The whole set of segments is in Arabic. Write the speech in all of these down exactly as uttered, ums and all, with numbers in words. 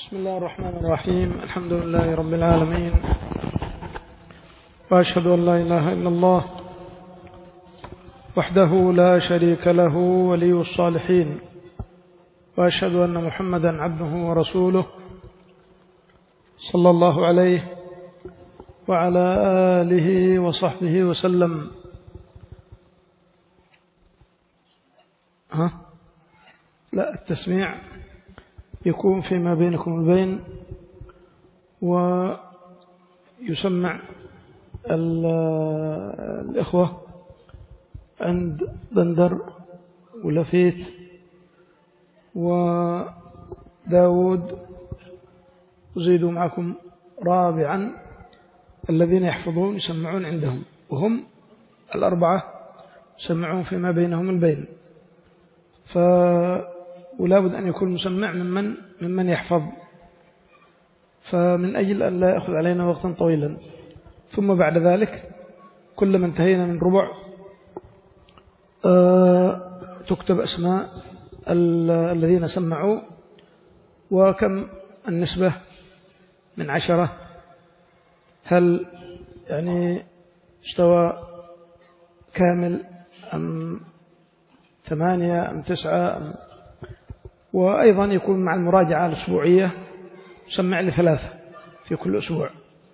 بسم الله الرحمن الرحيم. الحمد لله رب العالمين، وأشهد أن لا إله إلا الله وحده لا شريك له ولي الصالحين، وأشهد أن محمدا عبده ورسوله صلى الله عليه وعلى آله وصحبه وسلم. ها؟ لا، التسميع يكون فيما بينكم وبين، ويسمع الإخوة عند بندر ولفيت وداود، أزيدوا معكم رابعا الذين يحفظون يسمعون عندهم، وهم الأربعة يسمعون فيما بينهم البين، ف ولا بد أن يكون مسمع ممن ممن يحفظ، فمن أجل أن لا يأخذ علينا وقتا طويلا. ثم بعد ذلك كلما انتهينا من ربع آه تكتب أسماء الذين سمعوا، وكم النسبة من عشرة، هل يعني استوى كامل أم ثمانية أم تسعة أم، وأيضا يكون مع المراجعة الأسبوعية سمع لثلاثة في كل أسبوع.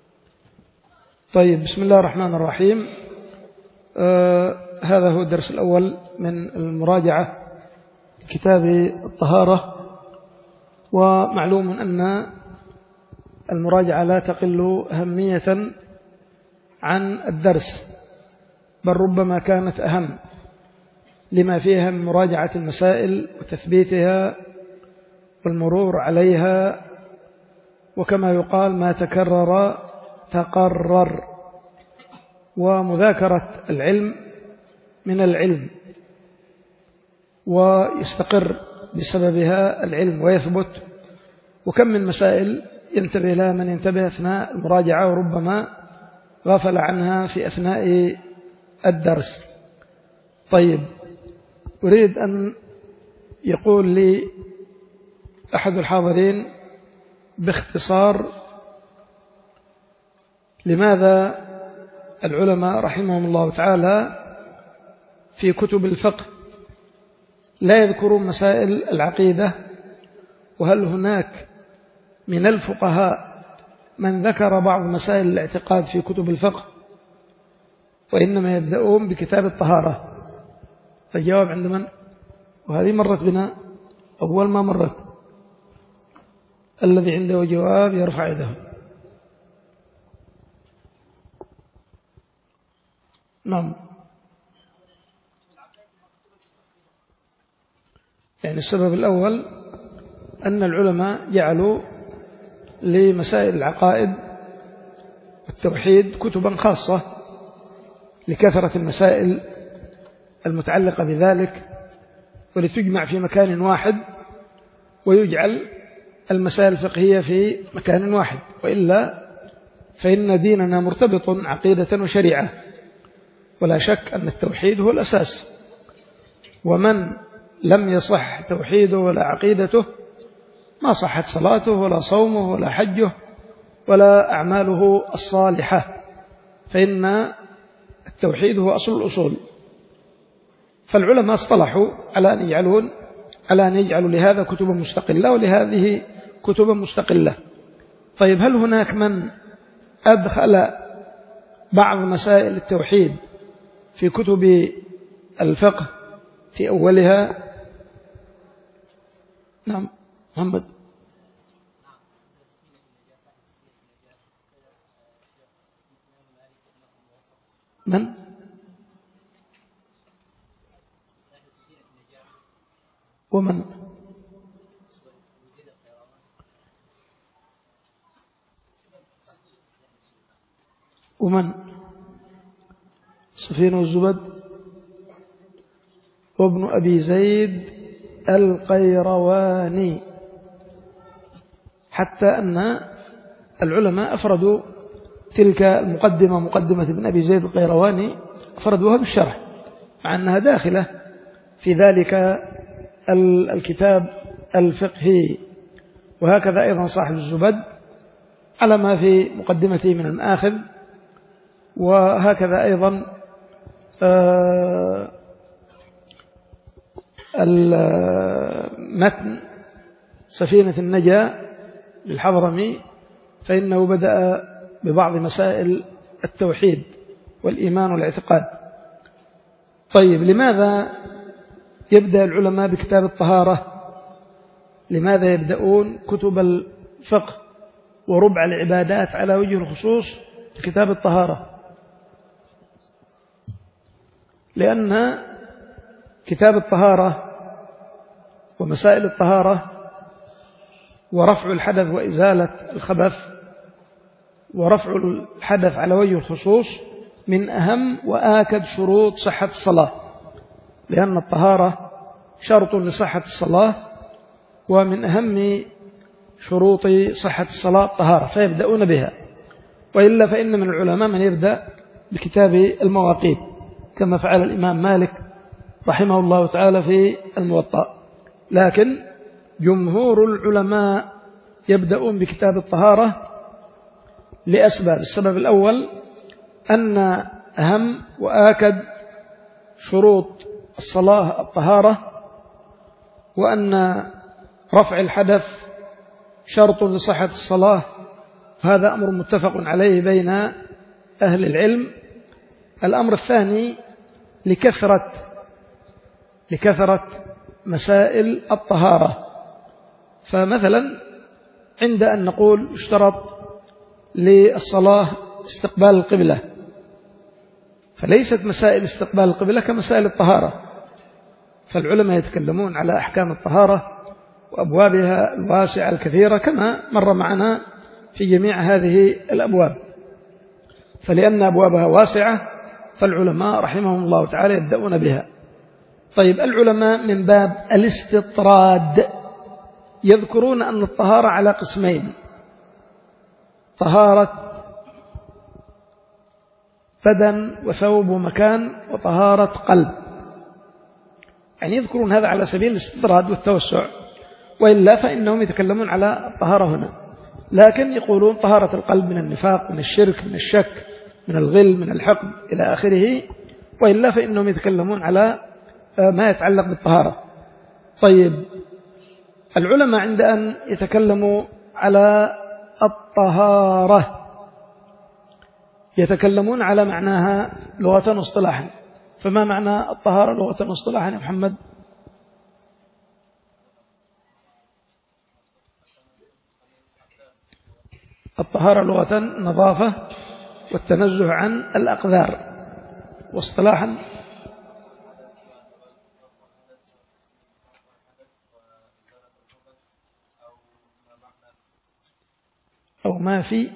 طيب، بسم الله الرحمن الرحيم. آه هذا هو الدرس الأول من المراجعة كتاب الطهارة، ومعلوم أن المراجعة لا تقل أهمية عن الدرس، بل ربما كانت أهم لما فيها من مراجعة المسائل وتثبيتها والمرور عليها، وكما يقال ما تكرر تقرر، ومذاكرة العلم من العلم، ويستقر بسببها العلم ويثبت. وكم من مسائل ينتبه لها من ينتبه أثناء المراجعة، وربما غفل عنها في أثناء الدرس. طيب، أريد أن يقول لي أحد الحاضرين باختصار لماذا العلماء رحمهم الله تعالى في كتب الفقه لا يذكرون مسائل العقيدة، وهل هناك من الفقهاء من ذكر بعض مسائل الاعتقاد في كتب الفقه، وإنما يبدأون بكتاب الطهارة؟ فالجواب عند من؟ وهذه مرت بنا أول ما مرت. الذي عنده جواب يرفع يده. نعم، يعني السبب الأول أن العلماء جعلوا لمسائل العقائد والتوحيد كتبا خاصة لكثرة المسائل المتعلقة بذلك، ولتجمع في مكان واحد ويجعل المسائل الفقهية في مكان واحد، وإلا فإن ديننا مرتبط عقيدة وشريعة، ولا شك أن التوحيد هو الأساس، ومن لم يصح توحيده ولا عقيدته ما صحت صلاته ولا صومه ولا حجه ولا أعماله الصالحة، فإن التوحيد هو أصل الأصول. فالعلماء اصطلحوا على أن يجعلون على أن يجعلوا لهذا كتبا مستقلة ولهذه كتبا مستقلة. طيب، هل هناك من أدخل بعض مسائل التوحيد في كتب الفقه في أولها؟ نعم، محمد. من؟ ومن؟ ومن؟ سفينة والزبد وابن أبي زيد القيرواني، حتى أن العلماء أفردوا تلك المقدمة، مقدمة ابن أبي زيد القيرواني، أفردوها بالشرح، مع أنها داخلة في ذلك الكتاب الفقهي. وهكذا أيضا صاحب الزبد على ما في مقدمته من المآخذ، وهكذا أيضا المتن سفينة النجاة للحضرمي، فإنه بدأ ببعض مسائل التوحيد والإيمان والاعتقاد. طيب، لماذا يبدأ العلماء بكتاب الطهارة؟ لماذا يبدأون كتب الفقه وربع العبادات على وجه الخصوص بكتاب الطهارة؟ لأن كتاب الطهارة ومسائل الطهارة ورفع الحدث وإزالة الخبث ورفع الحدث على وجه الخصوص من أهم وآكد شروط صحة الصلاة، لأن الطهارة شرط لصحة الصلاة، ومن أهم شروط صحة الصلاة الطهارة، فيبدأون بها. وإلا فإن من العلماء من يبدأ بكتاب المواقيت كما فعل الإمام مالك رحمه الله تعالى في الموطأ، لكن جمهور العلماء يبدأون بكتاب الطهارة لأسباب. السبب الأول أن أهم وآكد شروط الصلاة الطهارة، وأن رفع الحدث شرط لصحة الصلاة، هذا أمر متفق عليه بين أهل العلم. الأمر الثاني لكثرة لكثرة مسائل الطهارة، فمثلا عند أن نقول اشترط للصلاة استقبال القبلة، فليست مسائل استقبال القبلة كمسائل الطهارة، فالعلماء يتكلمون على أحكام الطهارة وأبوابها الواسعة الكثيرة كما مر معنا في جميع هذه الأبواب. فلأن أبوابها واسعة فالعلماء رحمهم الله تعالى يبدأون بها. طيب، العلماء من باب الاستطراد يذكرون أن الطهارة على قسمين: طهارة بدن وثوب ومكان، وطهارة قلب. يعني يذكرون هذا على سبيل الاستطراد والتوسع، وإلا فإنهم يتكلمون على الطهارة هنا، لكن يقولون طهارة القلب من النفاق، من الشرك، من الشك، من الغل، من الحقد إلى آخره، وإلا فإنهم يتكلمون على ما يتعلق بالطهارة. طيب، العلماء عند أن يتكلموا على الطهارة يتكلمون على معناها لغة واصطلاحا. فما معنى الطهارة لغة واصطلاحا يا محمد؟ الطهارة لغة النظافة والتنزه عن الأقذار، واصطلاحا أو ما في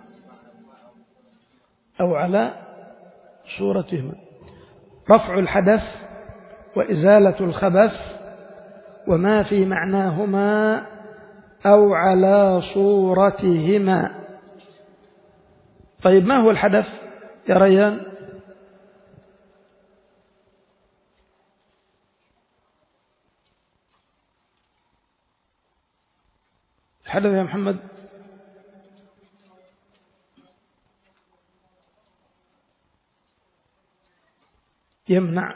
أو على صورتهما، رفع الحدث وإزالة الخبث وما في معناهما أو على صورتهما. طيب، ما هو الحدث يا ريان؟ الحدث يا محمد يمنع،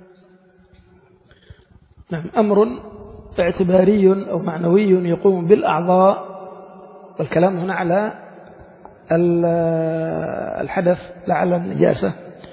نعم، أمر اعتباري أو معنوي يقوم بالأعضاء، والكلام هنا على الحدث لا على النجاسة.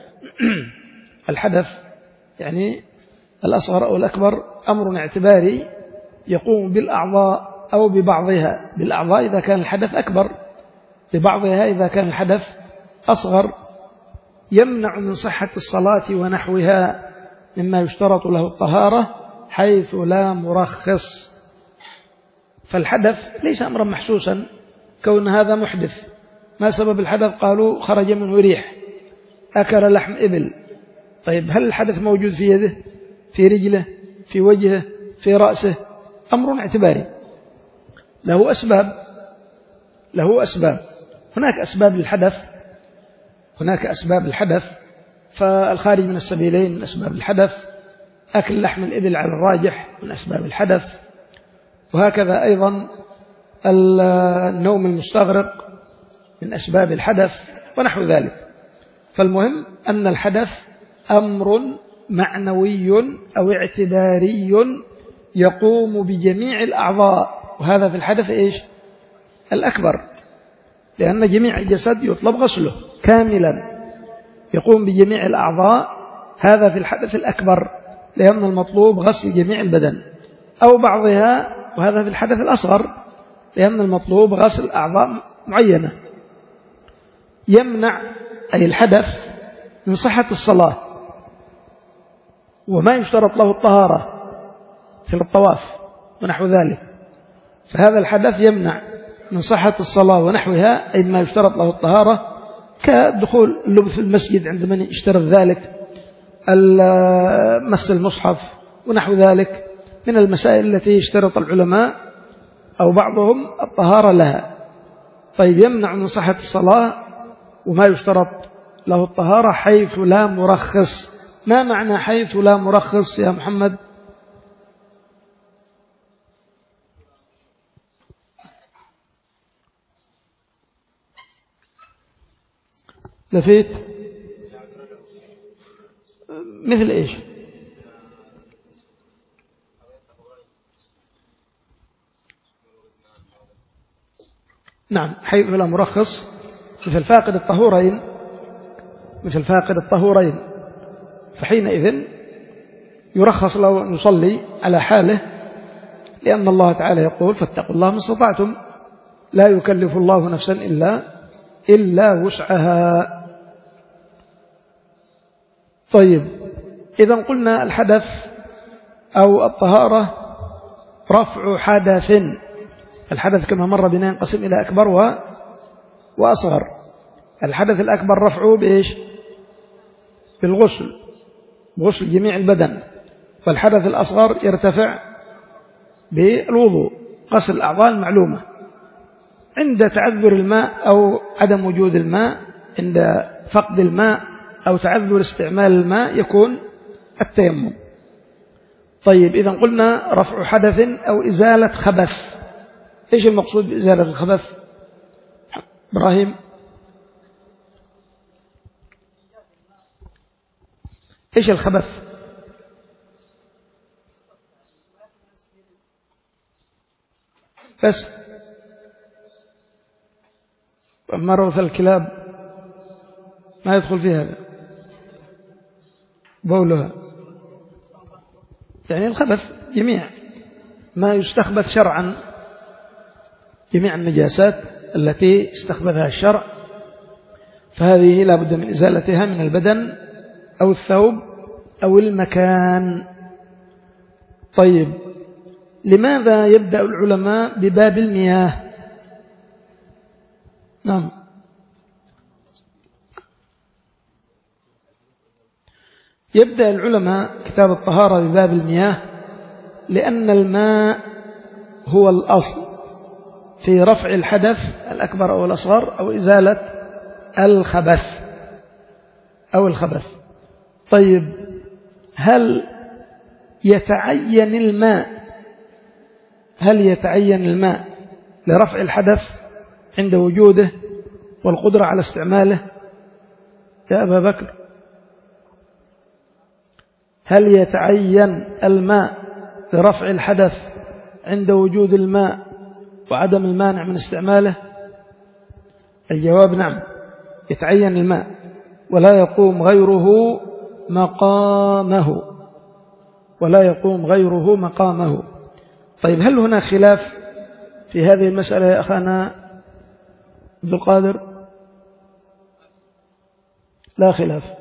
الحدث يعني الأصغر أو الأكبر أمر اعتباري يقوم بالأعضاء أو ببعضها، بالأعضاء إذا كان الحدث أكبر، ببعضها إذا كان الحدث أصغر، يمنع من صحة الصلاة ونحوها مما يشترط له الطهارة حيث لا مرخص. فالحدث ليس أمرا محسوسا كون هذا محدث. ما سبب الحدث؟ قالوا خرج منه ريح، أكل لحم إبل. طيب، هل الحدث موجود في يده، في رجله، في وجهه، في رأسه؟ أمر اعتباري له أسباب، له أسباب هناك أسباب للحدث، هناك أسباب الحدث، فالخارج من السبيلين من أسباب الحدث، أكل لحم الإبل على الراجح من أسباب الحدث، وهكذا أيضا النوم المستغرق من أسباب الحدث ونحو ذلك. فالمهم أن الحدث أمر معنوي أو اعتباري يقوم بجميع الأعضاء، وهذا في الحدث إيش؟ الأكبر، لأن جميع الجسد يطلب غسله كاملا، يقوم بجميع الأعضاء، هذا في الحدث الأكبر لأن المطلوب غسل جميع البدن، أو بعضها، وهذا في الحدث الأصغر لأن المطلوب غسل أعضاء معينة. يمنع أي الحدث من صحة الصلاة، وما يشترط له الطهارة في الطواف ونحو ذلك، فهذا الحدث يمنع من صحة الصلاة ونحوها، أي ما يشترط له الطهارة، كدخول اللبث في المسجد عند من يشترط ذلك، مس المصحف ونحو ذلك من المسائل التي يشترط العلماء أو بعضهم الطهارة لها. طيب يمنع من صحة الصلاة وما يشترط له الطهارة حيث لا مرخص. ما معنى حيث لا مرخص يا محمد؟ لفيت مثل إيش؟ نعم، حيث لا مرخص مثل فاقد الطهورين، مثل فاقد الطهورين، فحينئذ يرخص له أن يصلي على حاله، لأن الله تعالى يقول فاتقوا الله ما استطعتم، لا يكلف الله نفسا إلا إلا وسعها. طيب إذا قلنا الحدث أو الطهارة رفع حدث، الحدث كما مر بنا ينقسم إلى أكبر وأصغر. الحدث الأكبر رفعه بإيش؟ بالغسل، بغسل جميع البدن. والحدث الأصغر يرتفع بالوضوء، غسل الأعضاء المعلومة. عند تعذر الماء أو عدم وجود الماء، عند فقد الماء أو تعذر استعمال الماء، يكون التيمم. طيب إذا قلنا رفع حدث أو إزالة خبث، إيش المقصود بإزالة الخبث؟ إبراهيم، إيش الخبث؟ بس أما روث الكلاب ما يدخل في هذا، بولها، يعني الخبث جميع ما يستخبث شرعا، جميع النجاسات التي استخبثها الشرع، فهذه لا بد من إزالتها من البدن أو الثوب أو المكان. طيب لماذا يبدأ العلماء بباب المياه؟ نعم، يبدأ العلماء كتاب الطهارة بباب المياه لأن الماء هو الأصل في رفع الحدث الأكبر أو الأصغر أو إزالة الخبث أو الخبث. طيب هل يتعين الماء هل يتعين الماء لرفع الحدث عند وجوده والقدرة على استعماله يا أبا بكر؟ هل يتعين الماء لرفع الحدث عند وجود الماء وعدم المانع من استعماله؟ الجواب نعم، يتعين الماء ولا يقوم غيره مقامه ولا يقوم غيره مقامه. طيب هل هنا خلاف في هذه المسألة يا أخانا عبد القادر؟ لا خلاف.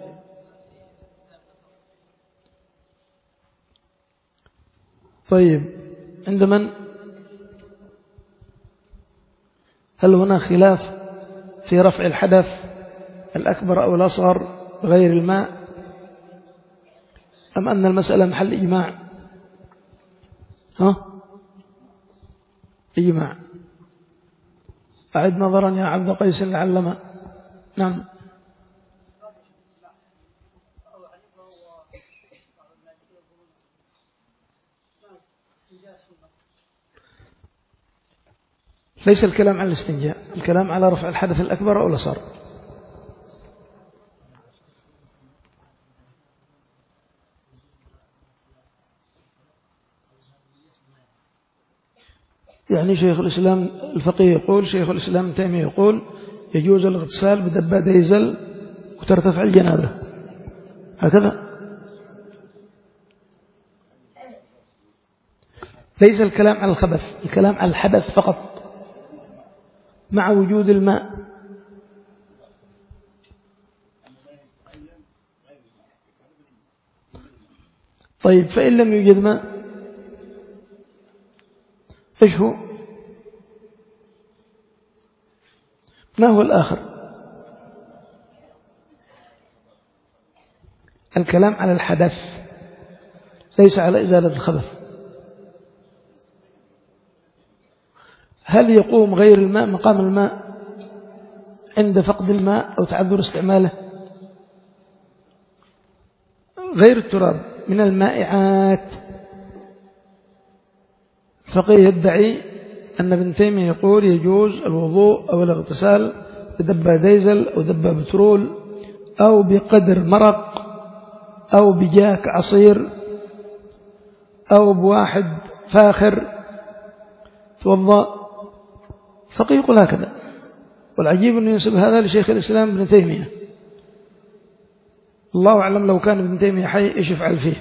طيب عند من؟ هل هنا خلاف في رفع الحدث الأكبر أو الأصغر بغير الماء، أم أن المسألة محل إجماع؟ ها؟ إجماع. أعد نظرا يا عبد قيس العلمة. نعم. ليس الكلام على الاستنجاء، الكلام على رفع الحدث الأكبر أو الأصغر. يعني شيخ الإسلام الفقيه يقول، شيخ الإسلام ابن تيمية يقول يجوز الاغتسال بدبة ديزل وترتفع الجنابة، هكذا. ليس الكلام على الخبث، الكلام على الحدث فقط مع وجود الماء. طيب فإن لم يوجد ماء إيش هو؟ ما هو الآخر؟ الكلام على الحدث ليس على إزالة الخبث. هل يقوم غير الماء مقام الماء عند فقد الماء أو تعذر استعماله؟ غير التراب من المائعات. فقيه يدعي أن ابن تيمية يقول يجوز الوضوء أو الاغتسال بدبة ديزل أو دبة بترول أو بقدر مرق أو بجاك عصير أو بواحد فاخر توضأ. فقيه يقول هكذا، والعجيب أنه ينسب هذا لشيخ الإسلام ابن تيمية. الله أعلم لو كان ابن تيمية حي إيش يفعل فيه.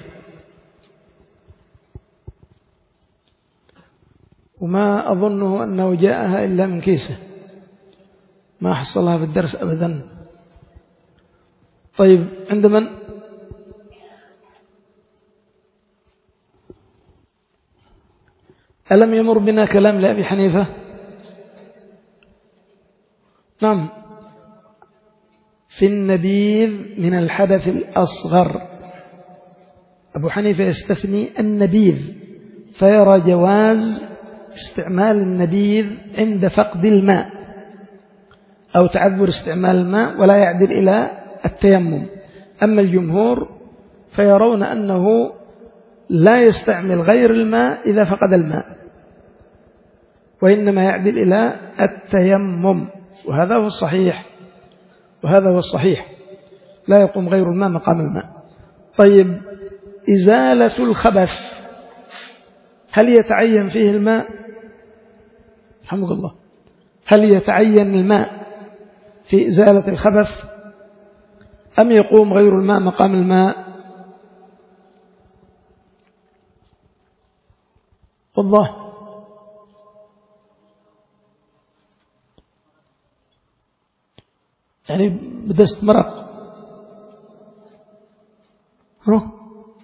وما أظنه أنه جاءها إلا من كيسه، ما حصلها في الدرس أبدا. طيب عند من؟ ألم يمر بنا كلام لأبي حنيفة؟ نعم، في النبيذ من الحدث الأصغر. أبو حنيفة يستثني النبيذ، فيرى جواز استعمال النبيذ عند فقد الماء أو تعذر استعمال الماء، ولا يعدل إلى التيمم. أما الجمهور فيرون أنه لا يستعمل غير الماء إذا فقد الماء، وإنما يعدل إلى التيمم، وهذا هو الصحيح، وهذا هو الصحيح، لا يقوم غير الماء مقام الماء. طيب إزالة الخبث هل يتعين فيه الماء؟ رحمك الله، هل يتعين الماء في إزالة الخبث أم يقوم غير الماء مقام الماء؟ والله يعني بدست مرق. ها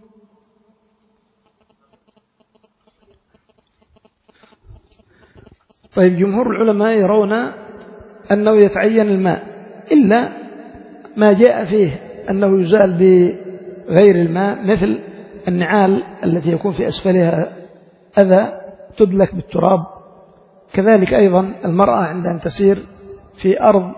طيب جمهور العلماء يرون أنه يتعين الماء، إلا ما جاء فيه أنه يزال بغير الماء، مثل النعال التي يكون في أسفلها أذى تدلك بالتراب. كذلك أيضا المرأة عند أن تسير في أرض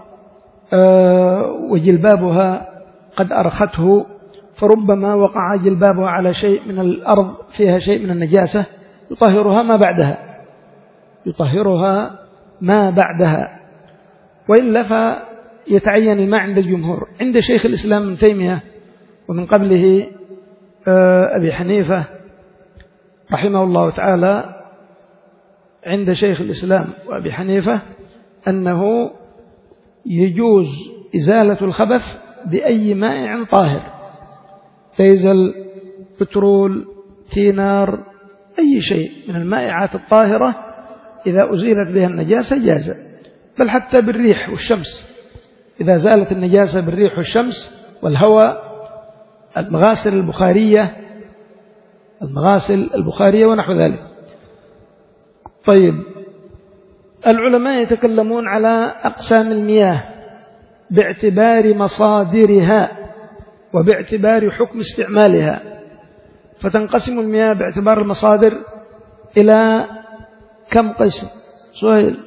وجلبابها قد أرخته، فربما وقع جلبابها على شيء من الأرض فيها شيء من النجاسة، يطهرها ما بعدها، يطهرها ما بعدها، وإلا فيتعين الماء عند الجمهور. عند شيخ الإسلام ابن تيمية ومن قبله أبي حنيفة رحمه الله تعالى، عند شيخ الإسلام وأبي حنيفة أنه يجوز إزالة الخبث بأي مائع طاهر، ديزل، بترول، تينار، أي شيء من المائعات الطاهرة إذا أزيلت بها النجاسة جاز، بل حتى بالريح والشمس، إذا زالت النجاسة بالريح والشمس والهواء، المغاسل البخارية المغاسل البخارية ونحو ذلك. طيب العلماء يتكلمون على أقسام المياه باعتبار مصادرها وباعتبار حكم استعمالها، فتنقسم المياه باعتبار المصادر إلى كم قسم؟ سؤال.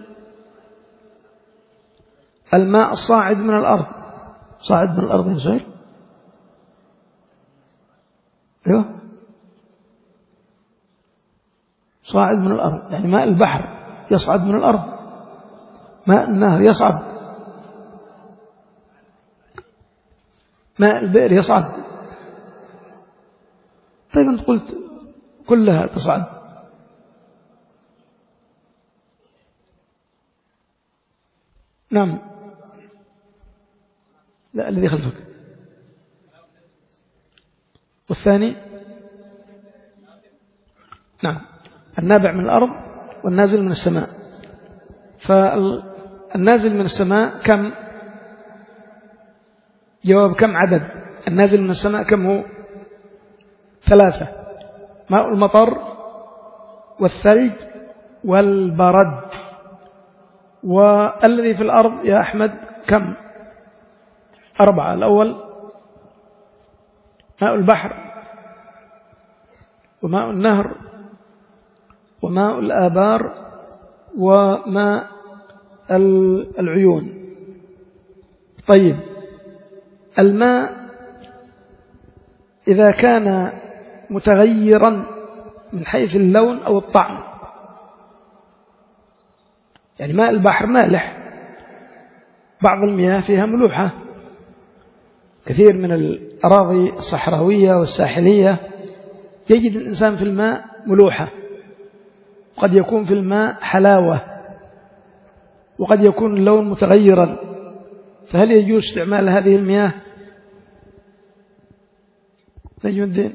الماء الصاعد من الأرض، صاعد من الأرض يا سؤال. أيوه صاعد من الأرض، يعني ماء البحر يصعد من الأرض، ماء النهر يصعد، ماء البئر يصعد. طيب أنت قلت كلها تصعد. نعم. لا، الذي خلفك. والثاني نعم النابع من الأرض والنازل من السماء. فالنازل من السماء كم؟ جواب كم عدد النازل من السماء؟ كم هو؟ ثلاثة: ماء المطر والثلج والبرد. والذي في الأرض يا أحمد كم؟ أربعة: الأول ماء البحر وماء النهر وماء الآبار وماء العيون. طيب، الماء إذا كان متغيرا من حيث اللون أو الطعم، يعني ماء البحر مالح، بعض المياه فيها ملوحة، كثير من الأراضي الصحراوية والساحلية يجد الإنسان في الماء ملوحة، قد يكون في الماء حلاوة، وقد يكون اللون متغيرا. فهل يجوز استعمال هذه المياه؟ نجم الدين،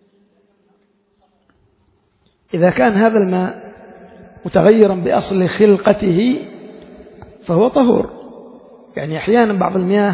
إذا كان هذا الماء متغيرا بأصل خلقته فهو طهور. يعني أحيانا بعض المياه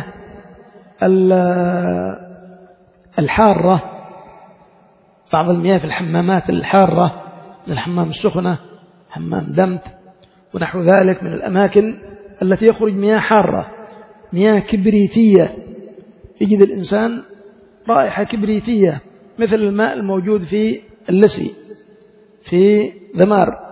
الحارة، بعض المياه في الحمامات الحارة، من الحمام السخنة، حمام دمت ونحو ذلك، من الأماكن التي يخرج مياه حارة، مياه كبريتية، يجد الإنسان رائحة كبريتية مثل الماء الموجود في اللسي في ذمار.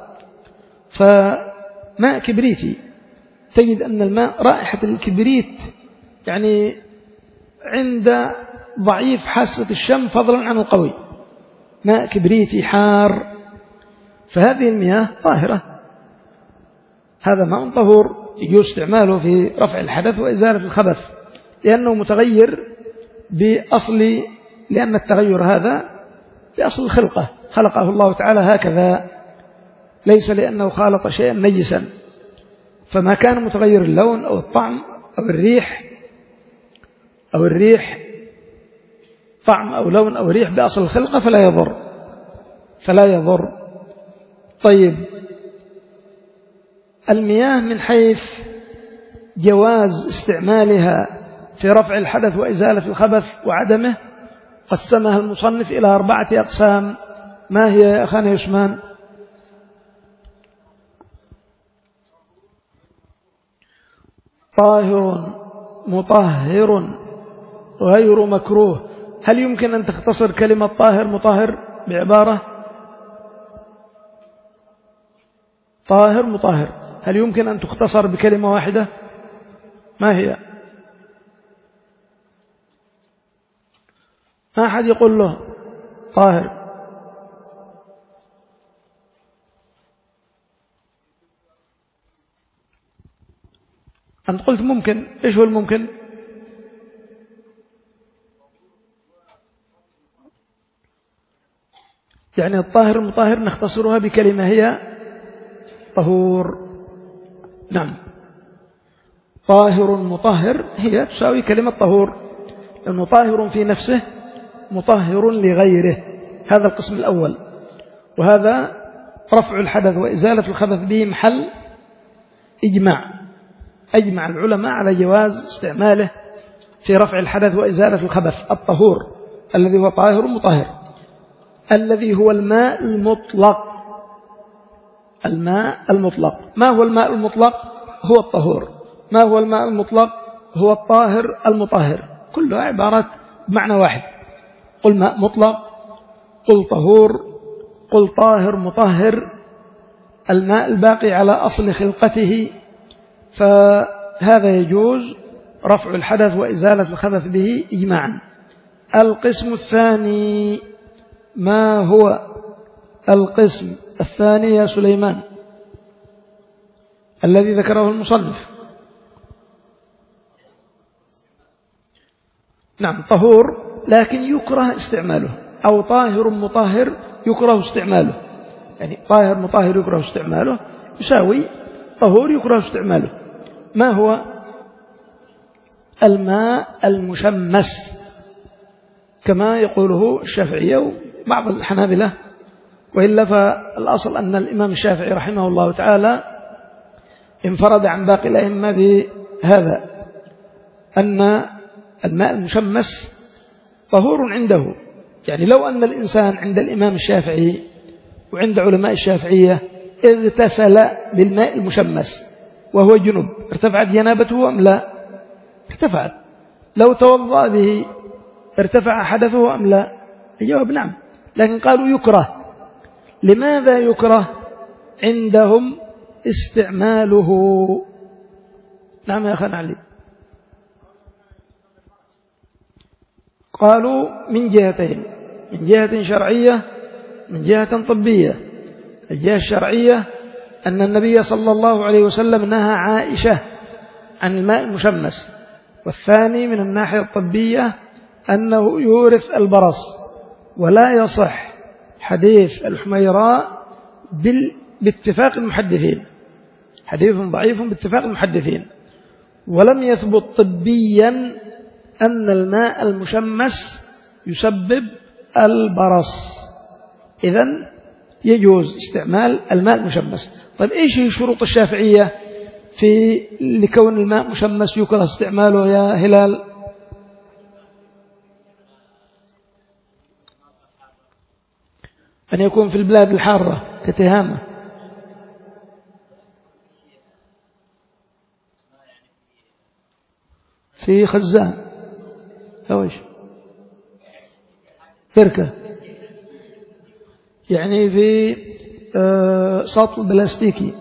فماء كبريتي تجد أن الماء رائحة الكبريت يعني عند ضعيف حاسة الشم فضلا عن القوي، ماء كبريتي حار. فهذه المياه طاهرة، هذا ماء طهور يجوز استعماله في رفع الحدث وإزالة الخبث، لأنه متغير بأصل، لأن التغير هذا بأصل الخلقة، خلقه الله تعالى هكذا، ليس لأنه خالط شيئا نجسا. فما كان متغير اللون أو الطعم أو الريح أو الريح طعم أو لون أو ريح بأصل الخلقة فلا يضر فلا يضر طيب، المياه من حيث جواز استعمالها في رفع الحدث وإزالة الخبث وعدمه قسمها المصنف إلى أربعة أقسام. ما هي يا أخانا يسمان؟ طاهر مطهر غير مكروه. هل يمكن أن تختصر كلمة طاهر مطهر بعبارة طاهر مطهر؟ هل يمكن أن تختصر بكلمة واحدة؟ ما هي؟ ما أحد يقول له طاهر. أنت قلت ممكن، إيش هو الممكن؟ يعني الطاهر المطهر نختصرها بكلمة هي طهور. نعم، طاهر مطهر هي تساوي كلمة طهور، لأنه طاهر في نفسه مطهر لغيره. هذا القسم الأول، وهذا رفع الحدث وإزالة الخبث به محل إجماع، أجمع العلماء على جواز استعماله في رفع الحدث وإزالة الخبث. الطهور الذي هو طاهر مطهر، الذي هو الماء المطلق. الماء المطلق، ما هو الماء المطلق؟ هو الطهور. ما هو الماء المطلق؟ هو الطاهر المطهر، كلها عبارات بمعنى واحد. قل ماء مطلق، قل طهور، قل طاهر مطهر، الماء الباقي على أصل خلقته، فهذا يجوز رفع الحدث وإزالة الخبث به إجماعا. القسم الثاني، ما هو القسم الثاني يا سليمان؟ الذي ذكره المصنف. نعم طهور لكن يكره استعماله، أو طاهر مطهر يكره استعماله، يعني طاهر مطهر يكره استعماله يساوي طهور يكره استعماله. ما هو؟ الماء المشمس كما يقوله الشافعية وبعض الحنابلة، وإلا فالأصل أن الإمام الشافعي رحمه الله تعالى انفرد عن باقي الأئمة بهذا، أن الماء المشمس طهور عنده. يعني لو أن الإنسان عند الإمام الشافعي وعند علماء الشافعية اغتسل بالماء المشمس وهو جنب، ارتفعت جنابته أم لا؟ ارتفعت. لو توضأ به ارتفع حدثه أم لا؟ الجواب نعم، لكن قالوا يكره. لماذا يكره عندهم استعماله؟ نعم يا أخي علي. قالوا من جهتين، من جهة شرعية من جهة طبية. الجهة الشرعية أن النبي صلى الله عليه وسلم نهى عائشة عن الماء المشمس، والثاني من الناحية الطبية أنه يورث البرص، ولا يصح حديث الحميراء باتفاق المحدثين، حديث ضعيف باتفاق المحدثين، ولم يثبت طبيا أن الماء المشمس يسبب البرص. إذن يجوز استعمال الماء المشمس. طيب إيش هي شروط الشافعية في لكون الماء مشمس يكره استعماله يا هلال؟ أن يكون في البلاد الحارة كتهامة، في خزان أو إيش بركة، يعني في سطل بلاستيكي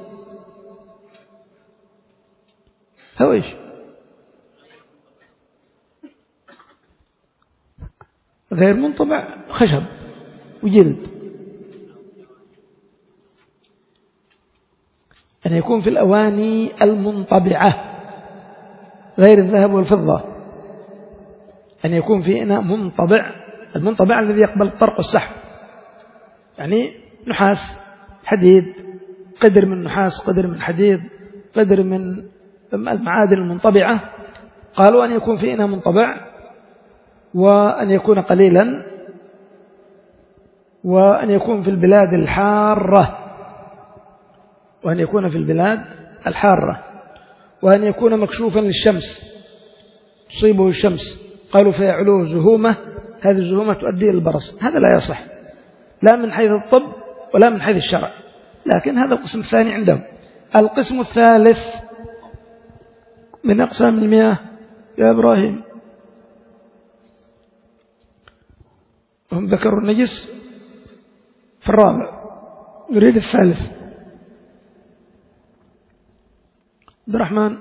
أو إيش غير منطبع، خشب وجلد. أن يكون في الأواني المنطبعة غير الذهب والفضة، أن يكون في إناء منطبع، المنطبع الذي يقبل الطرق والسحب، يعني نحاس حديد، قدر من نحاس قدر من حديد قدر من المعادن المنطبعة. قالوا أن يكون في إناء منطبع، وأن يكون قليلا، وأن يكون في البلاد الحارة، وأن يكون في البلاد الحارة، وأن يكون مكشوفا للشمس تصيبه الشمس. قالوا فيعلوه زهومة، هذه الزهومة تؤدي إلى البرص. هذا لا يصح لا من حيث الطب ولا من حيث الشرع، لكن هذا القسم الثاني عندهم. القسم الثالث من أقسام المياه يا إبراهيم، هم ذكروا النجس في الرابع، نريد الثالث. عبد الرحمن.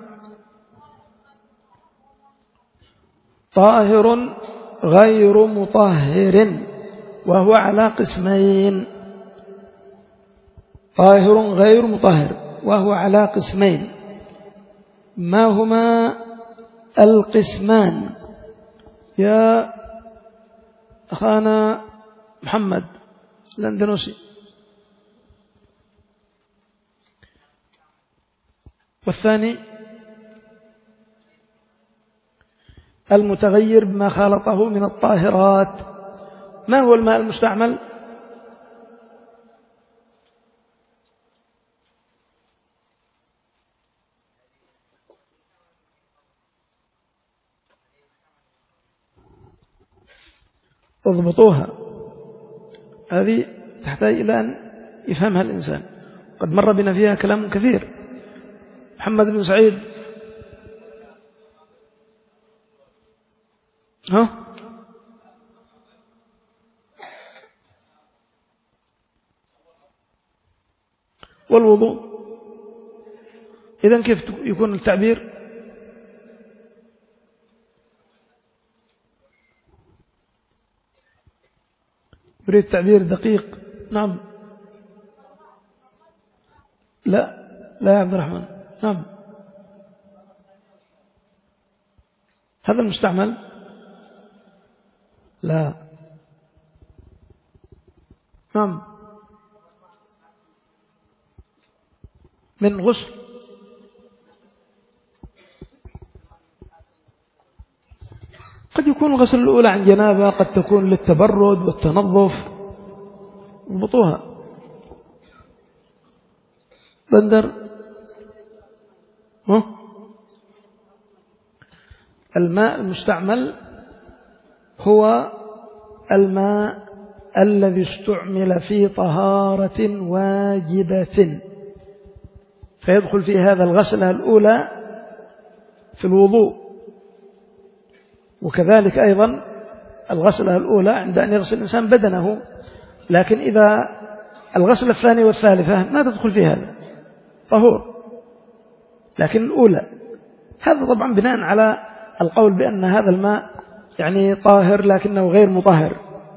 طاهر غير مطهر وهو على قسمين. طاهر غير مطهر وهو على قسمين. ما هما القسمان يا أخانا محمد الأندلسي؟ والثاني المتغير بما خالطه من الطاهرات. ما هو الماء المستعمل؟ اضبطوها، هذه تحتاج إلى أن يفهمها الإنسان، قد مر بنا فيها كلام كثير. محمد بن سعيد. ها والوضوء. إذن كيف يكون التعبير؟ يريد تعبير دقيق. نعم. لا لا يا عبد الرحمن، نعم. هذا المستعمل لا. نعم. من غسل قد يكون الغسل الأولى عن جنابة، قد تكون للتبرد والتنظف. اضبطوها. بندر ها؟ الماء المستعمل هو الماء الذي استعمل في طهارة واجبة، فيدخل في هذا الغسلة الأولى في الوضوء، وكذلك أيضا الغسلة الأولى عند أن يغسل الإنسان بدنه. لكن إذا الغسلة الثانية والثالثة ما تدخل في هذا طهور، لكن الأولى هذا طبعا بناء على القول بأن هذا الماء يعني طاهر لكنه غير مطهر،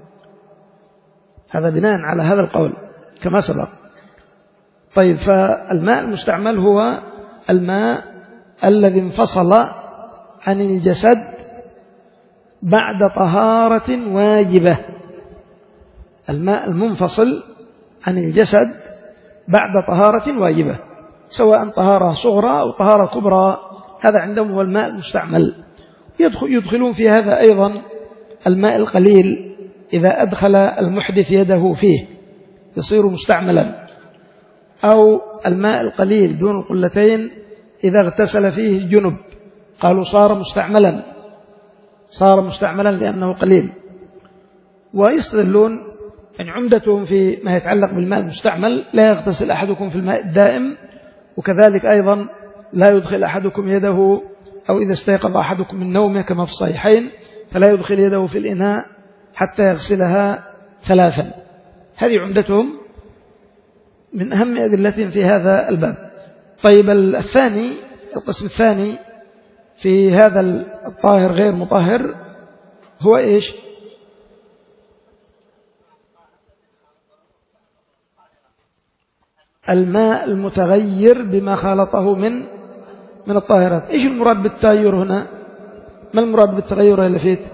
هذا بناء على هذا القول كما سبق. طيب، فالماء المستعمل هو الماء الذي انفصل عن الجسد بعد طهارة واجبة، الماء المنفصل عن الجسد بعد طهارة واجبة، سواء طهارة صغرى أو طهارة كبرى، هذا عندهم هو الماء المستعمل. يدخلون في هذا أيضا الماء القليل، إذا أدخل المحدث يده فيه يصير مستعملا، أو الماء القليل دون القلتين إذا اغتسل فيه جنب قالوا صار مستعملا، صار مستعملا لأنه قليل. ويستدلون أن عمدتهم في ما يتعلق بالماء المستعمل: لا يغتسل أحدكم في الماء الدائم، وكذلك أيضا لا يدخل أحدكم يده، أو إذا استيقظ أحدكم من نومه كما في الصحيحين فلا يدخل يده في الإناء حتى يغسلها ثلاثا. هذه عمدتهم من أهم أدلتهم في هذا الباب. طيب، الثاني القسم الثاني في هذا الطاهر غير مطهر هو إيش؟ الماء المتغير بما خالطه من من الطاهرات. إيش المراد بالتغير هنا؟ ما المراد بالتغير اللي فيه؟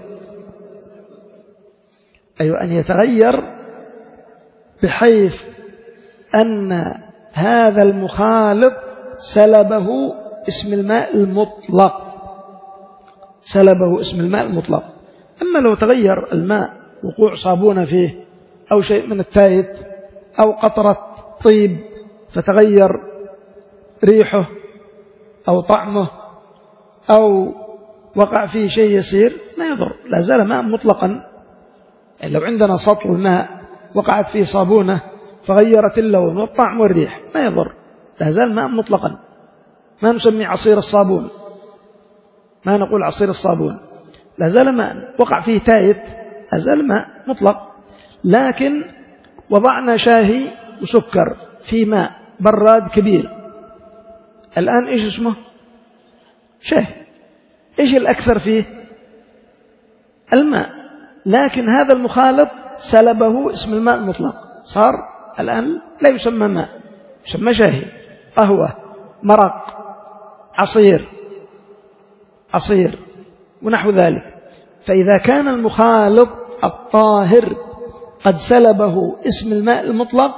أيوة، أن يتغير بحيث أن هذا المخالط سلبه اسم الماء المطلق، سلبه اسم الماء المطلق. أما لو تغير الماء وقوع صابونة فيه أو شيء من التايت أو قطرة طيب فتغير ريحه أو طعمه أو وقع فيه شيء يسير ما يضر، لا زال ماء مطلقا. يعني لو عندنا سطل ماء وقعت فيه صابونة فغيرت اللون والطعم والريح ما يضر، لا زال ماء مطلقا. ما نسمي عصير الصابون، ما نقول عصير الصابون، لا زال ماء. وقع فيه تايت لا زال ماء مطلق. لكن وضعنا شاهي وسكر في ماء براد كبير، الآن إيش اسمه؟ شاهي. إيش الأكثر فيه؟ الماء، لكن هذا المخالط سلبه اسم الماء المطلق، صار الآن لا يسمى ماء، يسمى شاهي، قهوة، مرق، عصير عصير ونحو ذلك. فإذا كان المخالط الطاهر قد سلبه اسم الماء المطلق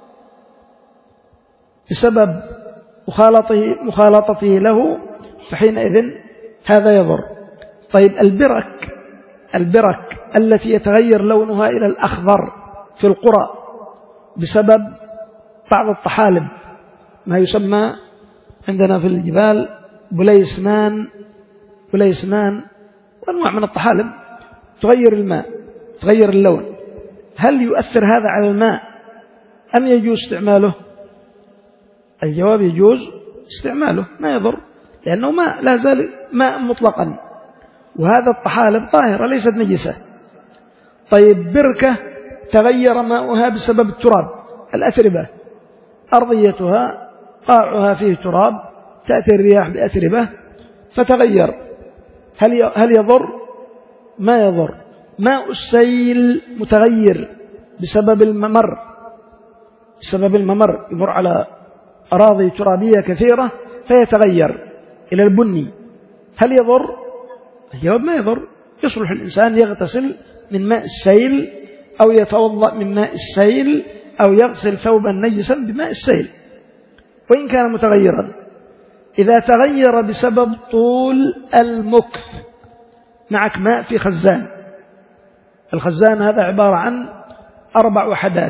بسبب مخالطته, مخالطته له فحينئذ هذا يضر. طيب، البرك البرك التي يتغير لونها إلى الأخضر في القرى بسبب بعض الطحالب، ما يسمى عندنا في الجبال بليسنان بليسنان وأنواع من الطحالب تغير الماء، تغير اللون. هل يؤثر هذا على الماء أم يجوز استعماله؟ الجواب يجوز استعماله، ما يضر، لأنه ماء لا زال ماء مطلقا، وهذا الطحالب طاهرة ليست نجسة. طيب، بركة تغير ماؤها بسبب التراب، الأتربة، أرضيتها قاعها فيه تراب، تأتي الرياح بأتربة فتغير، هل هل يضر؟ ما يضر. ماء السيل متغير بسبب الممر، بسبب الممر يمر على أراضي ترابية كثيرة فيتغير إلى البني هل يضر؟ الجواب ما يضر. يصلح الإنسان يغتسل من ماء السيل أو يتوضأ من ماء السيل أو يغسل ثوبا نجسا بماء السيل وإن كان متغيرا. إذا تغير بسبب طول المكث، معك ماء في خزان، الخزان هذا عبارة عن أربع وحدات،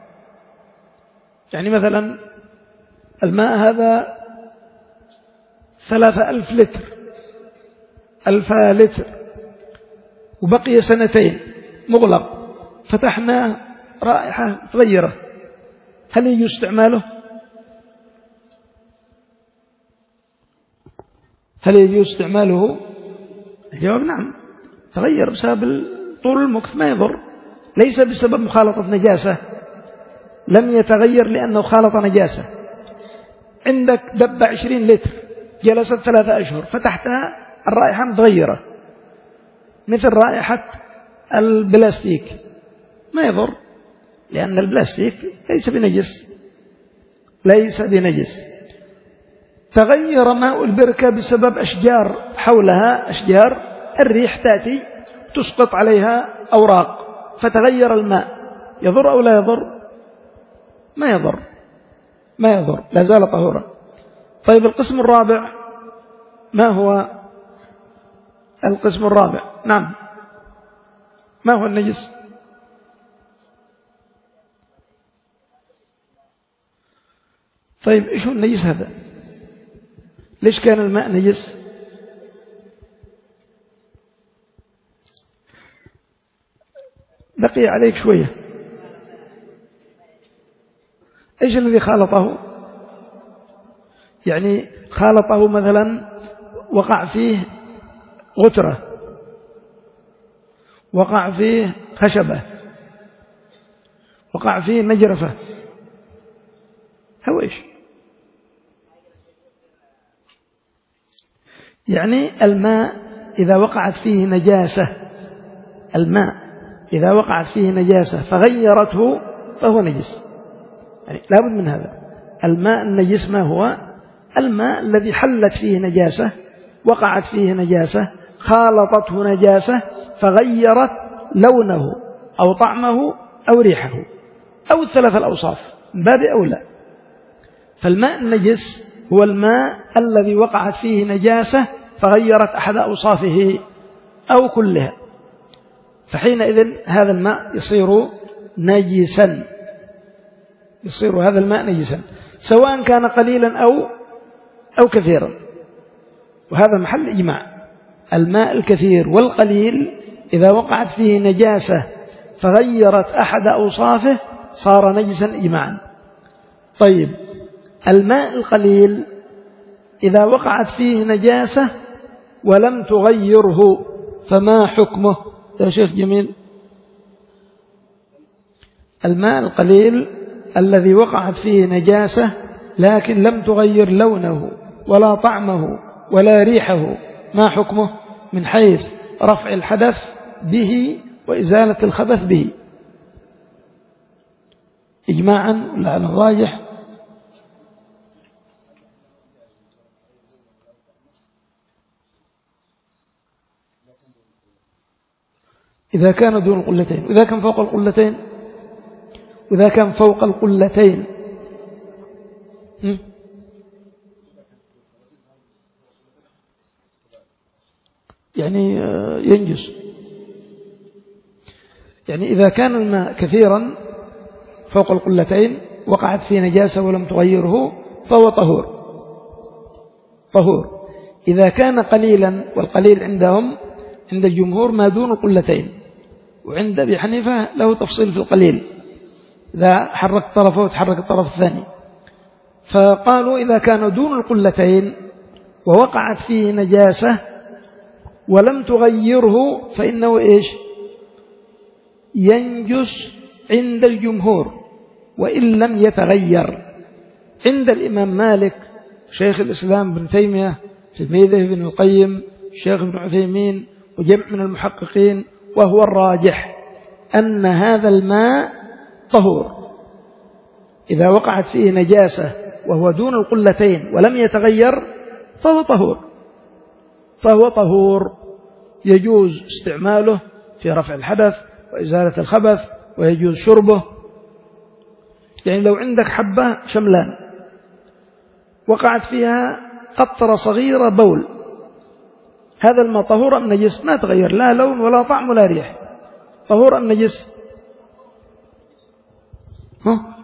يعني مثلا الماء هذا ثلاثة ألف لتر ألف لتر وبقي سنتين مغلق، فتحناه رائحة متغيرة، هل يجوز استعماله؟ هل يجوز استعماله؟ الجواب نعم، تغير بسبب طول المكث ما يضر، ليس بسبب مخالطة نجاسة، لم يتغير لأنه خالط نجاسة. عندك دب عشرين لتر جلست ثلاثة أشهر فتحتها الرائحة متغيرة مثل رائحة البلاستيك، ما يضر لأن البلاستيك ليس بنجس ليس بنجس. تغير ماء البركة بسبب أشجار حولها أشجار، الريح تأتي تسقط عليها أوراق فتغير الماء، يضر أو لا يضر؟ ما يضر ما يضر، لا زال طهورا. طيب القسم الرابع ما هو؟ القسم الرابع نعم، ما هو النجس؟ طيب إيش هو النجس هذا؟ ليش كان الماء نجس؟ بقي عليك شوية. إيش الذي خالطه؟ يعني خالطه مثلا وقع فيه غترة، وقع فيه خشبة، وقع فيه مجرفة، هو إيش؟ يعني الماء إذا وقعت فيه نجاسة، الماء إذا وقعت فيه نجاسة فغيرته فهو نجس، يعني لابد من هذا. الماء النجس ما هو؟ الماء الذي حلت فيه نجاسة، وقعت فيه نجاسة، خالطته نجاسة فغيرت لونه أو طعمه أو ريحه أو الثلاث الأوصاف من باب أولى. فالماء النجس هو الماء الذي وقعت فيه نجاسة فغيرت أحد أوصافه أو كلها، فحينئذ هذا الماء يصير نجسا، يصير هذا الماء نجسا سواء كان قليلا أو أو كثيرا، وهذا محل إجماع. الماء الكثير والقليل إذا وقعت فيه نجاسة فغيرت أحد أوصافه صار نجسا إجماعا. طيب الماء القليل إذا وقعت فيه نجاسة ولم تغيره فما حكمه يا شيخ جميل؟ الماء القليل الذي وقعت فيه نجاسة لكن لم تغير لونه ولا طعمه ولا ريحه، ما حكمه من حيث رفع الحدث به وإزالة الخبث به؟ إجماعا ولا على الراجح؟ إذا كان دون القلتين، وإذا كان فوق القلتين، وإذا كان فوق القلتين يعني ينجس. يعني إذا كان الماء كثيرا فوق القلتين وقعت فيه نجاسة ولم تغيره فهو طهور طهور. إذا كان قليلا، والقليل عندهم عند الجمهور ما دون القلتين، وعند أبي حنيفة له تفصيل في القليل، إذا حرك طرفه وتحرك الطرف الثاني، فقالوا إذا كان دون القلتين ووقعت فيه نجاسة ولم تغيره فإنه إيش؟ ينجس عند الجمهور وإن لم يتغير. عند الإمام مالك، شيخ الإسلام بن تيمية، تلميذه ابن القيم، الشيخ ابن عثيمين وجمع من المحققين، وهو الراجح أن هذا الماء طهور إذا وقعت فيه نجاسة وهو دون القلتين ولم يتغير فهو طهور فهو طهور يجوز استعماله في رفع الحدث وإزالة الخبث، ويجوز شربه. يعني لو عندك حبة شملان وقعت فيها قطرة صغيرة بول، هذا الماء طهور أم نجس؟ ما تغير لا لون ولا طعم ولا ريح، طهور أم نجس؟ ها؟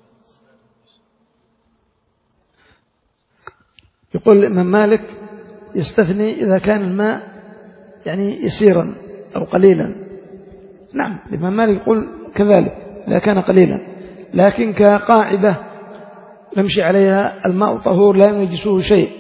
يقول الإمام مالك يستثني إذا كان الماء يعني يسيرا أو قليلا. نعم الإمام مالك يقول كذلك إذا كان قليلا، لكن كقاعدة نمشي عليها الماء طهور لا ينجسه شيء،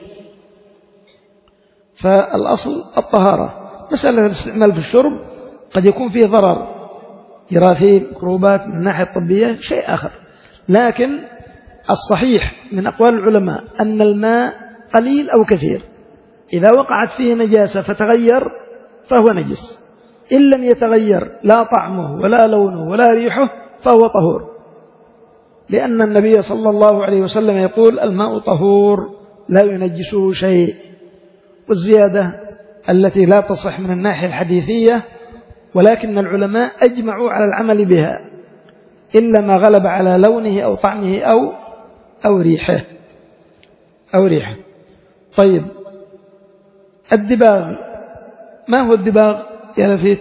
فالأصل الطهارة. مسألة الاستعمال في الشرب قد يكون فيه ضرر، جراثيم، ميكروبات، من الناحية الطبية شيء آخر، لكن الصحيح من أقوال العلماء أن الماء قليل أو كثير إذا وقعت فيه نجاسة فتغير فهو نجس، إن لم يتغير لا طعمه ولا لونه ولا ريحه فهو طهور، لأن النبي صلى الله عليه وسلم يقول الماء طهور لا ينجسه شيء. والزيادة التي لا تصح من الناحية الحديثية، ولكن العلماء أجمعوا على العمل بها إلا ما غلب على لونه أو طعمه أو أو ريحه أو ريحه. طيب الدباغ، ما هو الدباغ يا لفيت؟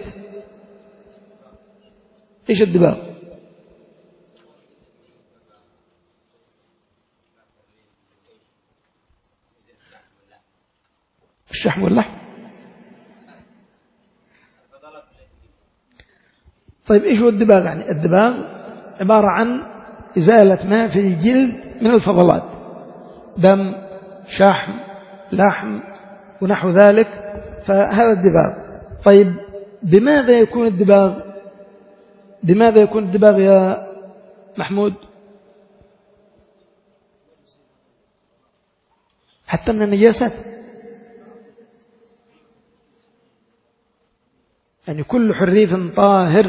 إيش الدباغ؟ الشحم واللحم. طيب إيش هو الدباغ؟ يعني الدباغ عبارة عن إزالة ما في الجلد من الفضلات، دم، شحم، لحم ونحو ذلك، فهذا الدباغ. طيب بماذا يكون الدباغ؟ بماذا يكون الدباغ يا محمود؟ حتى من النجاسات، يعني كل حريف طاهر.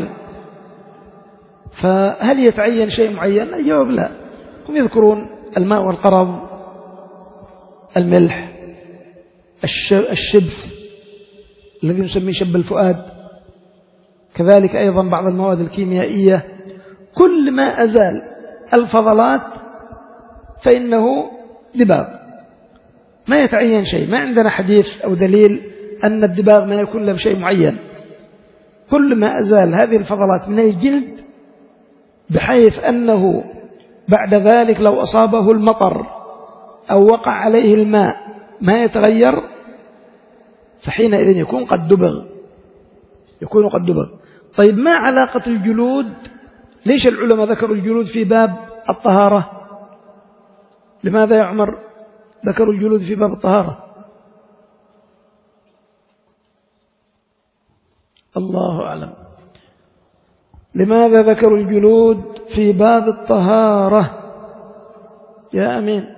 فهل يتعين شيء معين؟ الجواب لا. هم يذكرون الماء والقرض، الملح، الشبث الذي نسميه شب الفؤاد، كذلك أيضا بعض المواد الكيميائية، كل ما أزال الفضلات فإنه دباغ، ما يتعين شيء. ما عندنا حديث أو دليل أن الدباغ ما يكون له شيء معين، كل ما أزال هذه الفضلات من الجلد بحيث أنه بعد ذلك لو أصابه المطر أو وقع عليه الماء ما يتغير، فحينئذ يكون قد دبغ، يكون قد دبغ. طيب ما علاقة الجلود؟ ليش العلماء ذكروا الجلود في باب الطهارة؟ لماذا يا عمر ذكروا الجلود في باب الطهارة؟ الله أعلم. لماذا ذكروا الجلود في باب الطهارة يا أمين؟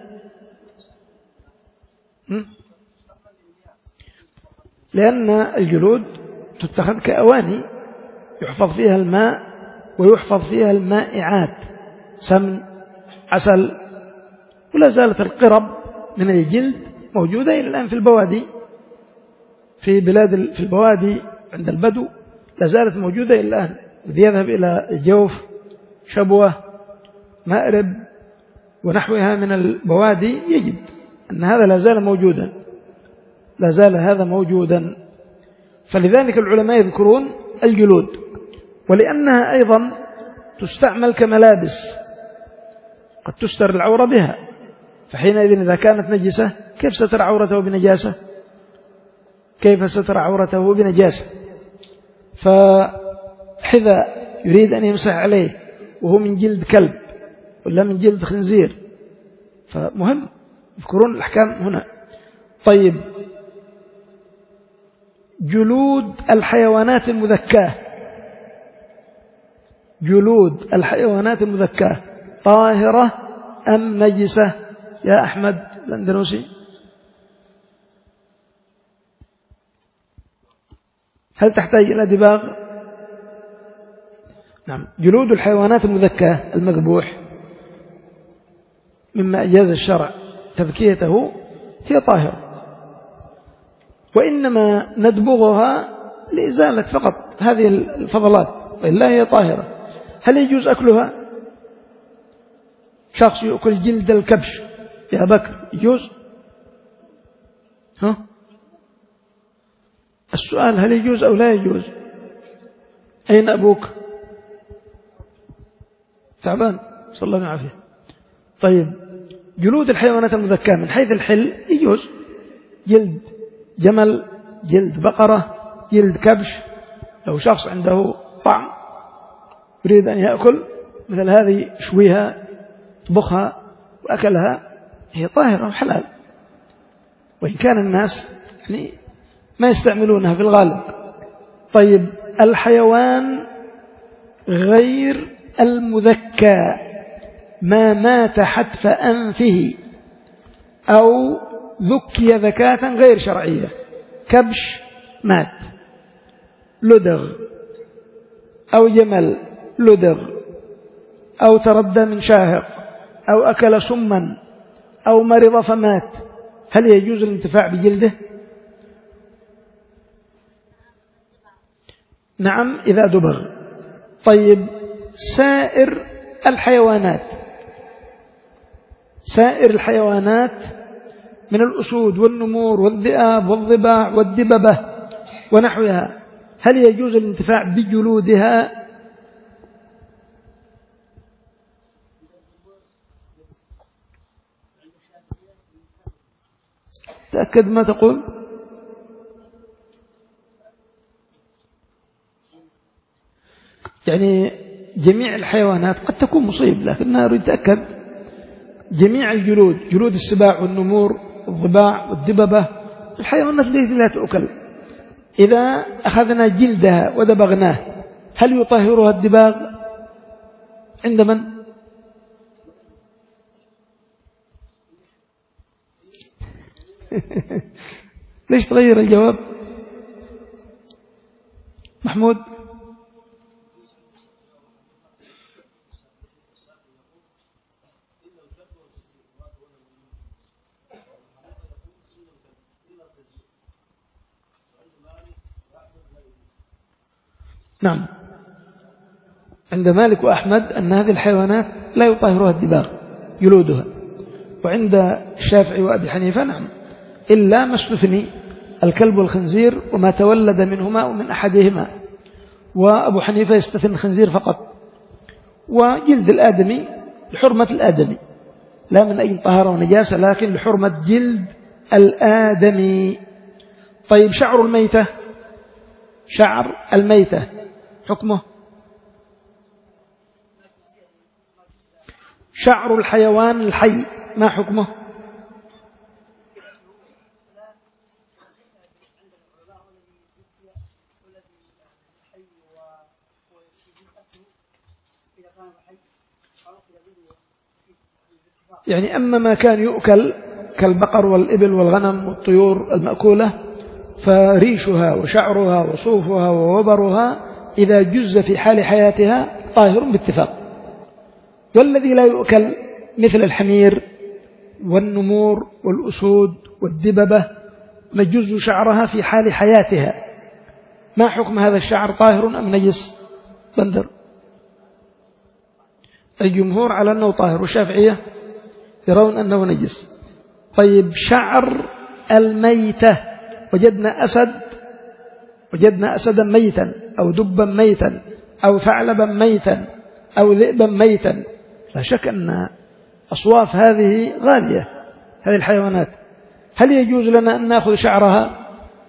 لأن الجلود تتخذ كأواني يحفظ فيها الماء ويحفظ فيها المائعات، سمن، عسل. ولا زالت القرب من الجلد موجودة إلى الآن في البوادي، في بلاد في البوادي عند البدو لا زالت موجودة إلى الآن. الذي يذهب إلى الجوف، شبوة، مأرب ونحوها من البوادي يجد أن هذا لا زال موجودا، لا زال هذا موجودا. فلذلك العلماء يذكرون الجلود، ولأنها أيضا تستعمل كملابس، قد تستر العورة بها، فحينئذ إذا كانت نجسة كيف ستر عورته بنجاسة؟ كيف ستر عورته بنجاسة؟ فحذاء يريد أن يمسح عليه وهو من جلد كلب ولا من جلد خنزير، فمهم يذكرون الأحكام هنا. طيب جلود الحيوانات المذكاة، جلود الحيوانات المذكاة طاهرة أم نجسة يا أحمد الأندلسي؟ هل تحتاج إلى دباغ؟ نعم. جلود الحيوانات المذكاة المذبوح مما أجاز الشرع تذكيته هي طاهرة، وإنما ندبغها لإزالة فقط هذه الفضلات، وإلا هي طاهرة. هل يجوز أكلها؟ شخص يأكل جلد الكبش يا بكر، يجوز؟ ها؟ السؤال هل يجوز أو لا يجوز؟ أين أبوك؟ تعبان، صلى الله عليه وسلم. طيب، جلود الحيوانات المذكاة من حيث الحل يجوز، جلد جمل، جلد بقرة، جلد كبش. لو شخص عنده طعم يريد أن يأكل مثل هذه، شويها طبخها وأكلها، هي طاهرة وحلال، وإن كان الناس يعني ما يستعملونها في الغالب. طيب، الحيوان غير المذكى ما مات حتف أنفه أو ذكي ذكاة غير شرعية، كبش مات، لدغ، أو جمل لدغ، أو تردى من شاهق، أو أكل سما، أو مرض فمات، هل يجوز الانتفاع بجلده؟ نعم إذا دبغ. طيب، سائر الحيوانات سائر الحيوانات من الأسود والنمور والذئاب والضباع والدببة ونحوها، هل يجوز الانتفاع بجلودها؟ تأكد ما تقول. يعني جميع الحيوانات قد تكون مصيب، لكن أريد أتأكد. جميع الجلود، جلود السباع والنمور والضباع والدببة، الحيوانات التي لا تؤكل، إذا أخذنا جلدها ودبغناه هل يطهرها الدباغ عند من؟ ليش تغير الجواب محمود؟ نعم، عند مالك وأحمد أن هذه الحيوانات لا يطهرها الدباغ جلودها، وعند الشافعي وأبي حنيفة نعم، إلا ما استثني الكلب والخنزير وما تولد منهما ومن أحدهما، وأبو حنيفة يستثني الخنزير فقط، وجلد الآدمي لحرمة الآدمي، لا من أي طهارة ونجاسة، لكن لحرمة جلد الآدمي. طيب، شعر الميتة، شعر الميتة حكمه؟ شعر الحيوان الحي ما حكمه؟ يعني أما ما كان يؤكل كالبقر والإبل والغنم والطيور المأكولة فريشها وشعرها وصوفها ووبرها إذا جز في حال حياتها طاهر باتفاق. والذي لا يؤكل مثل الحمير والنمور والأسود والدببة نجز شعرها في حال حياتها، ما حكم هذا الشعر، طاهر أم نجس؟ بندر. الجمهور على أنه طاهر، والشافعية يرون أنه نجس. طيب، شعر الميتة، وجدنا أسد وجدنا أسدا ميتا أو دبا ميتا أو ثعلبا ميتا أو ذئبا ميتا، لا شك أن أصواف هذه غالية، هذه الحيوانات، هل يجوز لنا أن نأخذ شعرها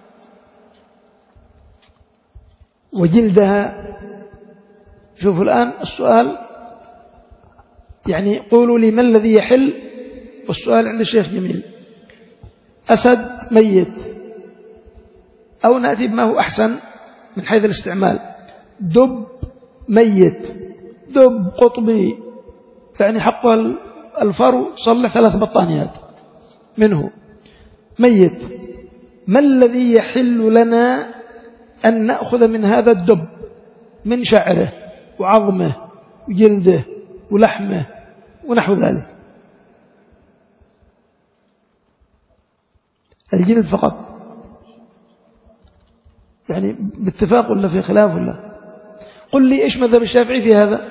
وجلدها؟ شوفوا الآن السؤال، يعني قولوا لي ما الذي يحل، والسؤال عند الشيخ جميل. أسد ميت، أو نأتي بما هو أحسن من حيث الاستعمال، دب ميت، دب قطبي يعني حقه الفرو صلح ثلاث بطانيات منه ميت، ما الذي يحل لنا أن نأخذ من هذا الدب من شعره وعظمه وجلده ولحمه ونحو ذلك؟ الجلد فقط، يعني باتفاق ولا في خلاف ولا؟ قل لي إيش مذهب الشافعي في هذا،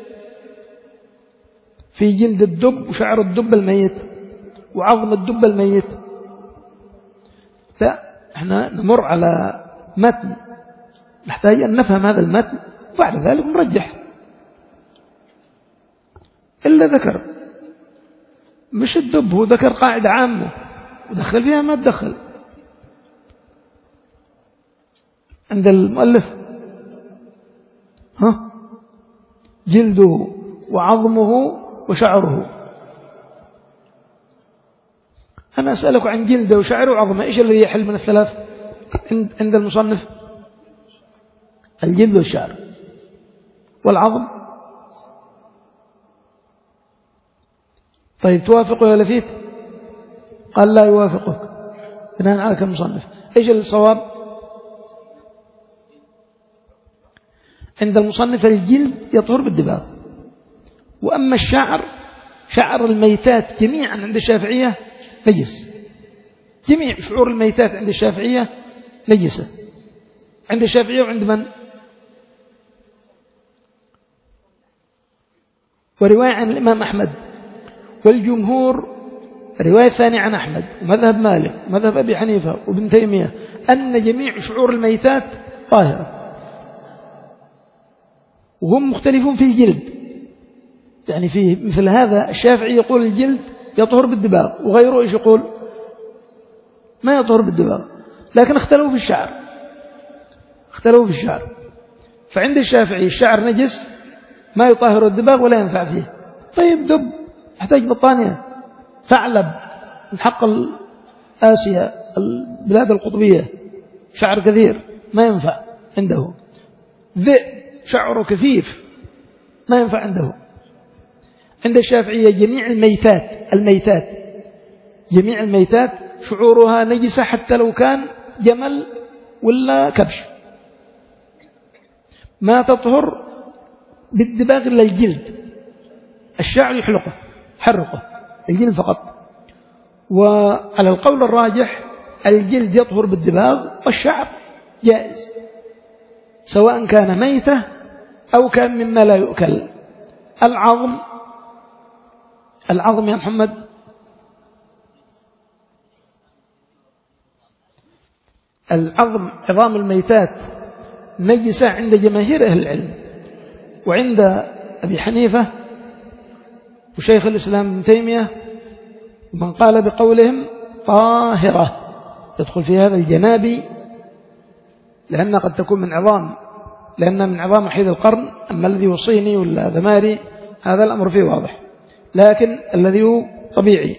في جلد الدب وشعر الدب الميت وعظم الدب الميت؟ لا، احنا نمر على متن نحتاج أن نفهم هذا المتن وبعد ذلك نرجح. إلا ذكر مش الدب، هو ذكر قاعدة عامة ودخل فيها ما تدخل عند المؤلف. ها جلده وعظمه وشعره. أنا أسألك عن جلده وشعره وعظمه، إيش الذي يحل من الثلاث عند المصنف؟ الجلد والشعر والعظم. طيب توافقه يا لفيت؟ قال لا يوافقك بناء على المصنف. إيش الصواب عند المصنف؟ الجلد يطهر بالدباغ، وأما الشعر، شعر الميتات جميعا عند الشافعية نجس، جميع شعور الميتات عند الشافعية نجسة، عند الشافعية وعند من؟ ورواية عن الإمام أحمد والجمهور، رواية ثانية عن أحمد ومذهب مالك ومذهب أبي حنيفة وابن تيمية، أن جميع شعور الميتات طاهرة، وهم مختلفون في الجلد. يعني في مثل هذا الشافعي يقول الجلد يطهر بالدباغ، وغيره إيش يقول؟ ما يطهر بالدباغ، لكن اختلفوا في الشعر، اختلفوا في الشعر. فعند الشافعي الشعر نجس ما يطهر الدباغ ولا ينفع فيه. طيب دب يحتاج بطانية، ثعلب من حق آسيا البلاد القطبية شعر كثير ما ينفع عنده، ذئب شعره كثيف ما ينفع عنده. عند الشافعية جميع الميتات الميتات جميع الميتات شعورها نجسة حتى لو كان جمل ولا كبش، ما تطهر بالدباغ إلا الجلد. الشعر يحلقه حرقه، الجلد فقط. وعلى القول الراجح الجلد يطهر بالدباغ والشعر جائز، سواء كان ميتة أو كان مما لا يؤكل. العظم العظم يا محمد العظم عظام الميتات نجسة عند جماهير أهل العلم، وعند أبي حنيفة وشيخ الإسلام ابن تيمية ومن قال بقولهم طاهرة، يدخل في هذا الجنابي، لأنها قد تكون من عظام، لأنها من عظام وحيد القرن. أما الذي هو صيني ولا ذماري هذا الأمر فيه واضح، لكن الذي هو طبيعي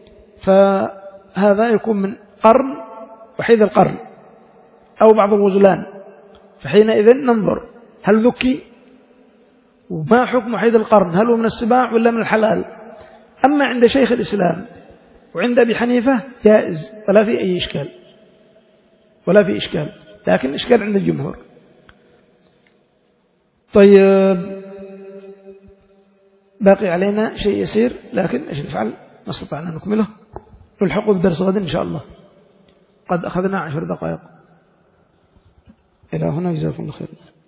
فهذا يكون من قرن وحيد القرن أو بعض الغزلان، فحينئذ ننظر هل ذكي وما حكم وحيد القرن، هل هو من السباع ولا من الحلال. أما عند شيخ الإسلام وعند أبي حنيفة جائز ولا في أي إشكال، ولا في إشكال، لكن إشكال عند الجمهور. طيب باقي علينا شيء يسير، لكن إيش نفعل؟ ما استطعنا نكمله، نلحقه بدرس غد إن شاء الله. قد أخذنا عشر دقائق. إلى هنا جزاكم الله خير.